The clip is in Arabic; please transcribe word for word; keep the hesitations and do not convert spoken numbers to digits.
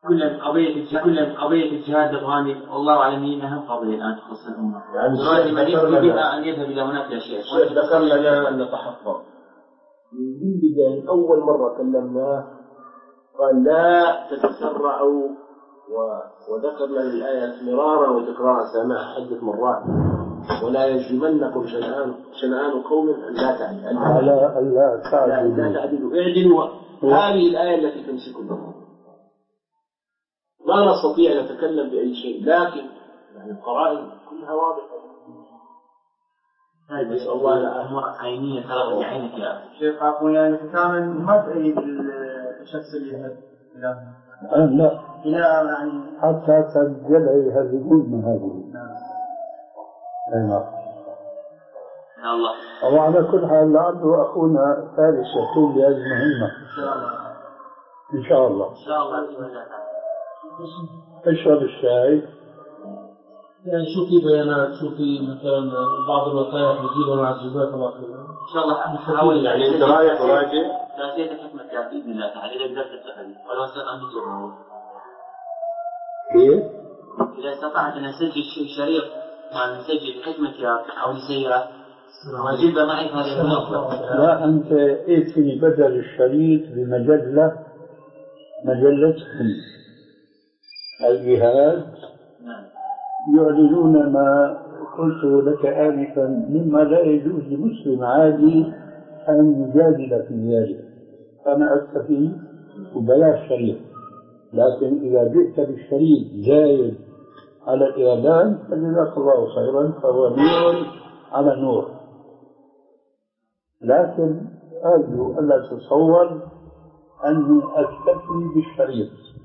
كل قضية الجهاد كل قضية الجهاد الغامض والله أعلم أنها أهم قضية الآن تخص الأمة. يعني دلوقتي من يبدي بها أن يذهب إلى هناك يا شيخ. الشيخ ذكر لنا أن نتحفظ من بداية أول مرة كلمناه قال لا تتسرعوا، وذكر لنا الآية مرارا وتكرارا سماع عدة مرات، ولا يجرمنكم شنآن شنآن قوم أن لا تعدلوا على ألا تعدلوا اعدلوا. هذه الآية التي تمسكنا. ما نستطيع أن نتكلم بأي شيء، لكن يعني القرائن كلها واضحة. هذه الله أمور عينية ترى بعينك يا أخي. شيخ أقول يعني كان ما تأيد الشخص اللي يذهب إلى لا إلى يعني حتى تنجلع يهذبون من هذه. أي نعم. الله. وعلى كل حال لعله أخونا فارس يكون بهذه المهمة. إن شاء الله. إن شاء الله. إن شاء الله بإذن الله تعالى. اشرب الشاي. يعني شو في بيانات، شو في مثلا بعض الوثائق نجيبها مع الجزاك الله خير. إن شاء الله نحاول يعني أنت رايح وراجع ثلاثية حكمة بإذن الله تعالى إذا قدرت تستفيد ولو استطعت أن نجيبه. كيف؟ إذا استطعت أن نسجل شريط مع نسجل حكمة أو نسيرة واجبها معي هذا الأفضل. لا أنت ائتني بدل الشريط بمجلة مجلتهم الجهاد يعلنون ما قلت لك آنفا مما لا يجوز لمسلم عادي أن يجادل في ذلك. أنا أستفيد وبلاش شريط، لكن إذا جئت بالشريط زايد على الإعلان فجزاك الله خيرا، فهو نور على نور. لكن أرجو ألا تتصور أني أكتفي بالشريط.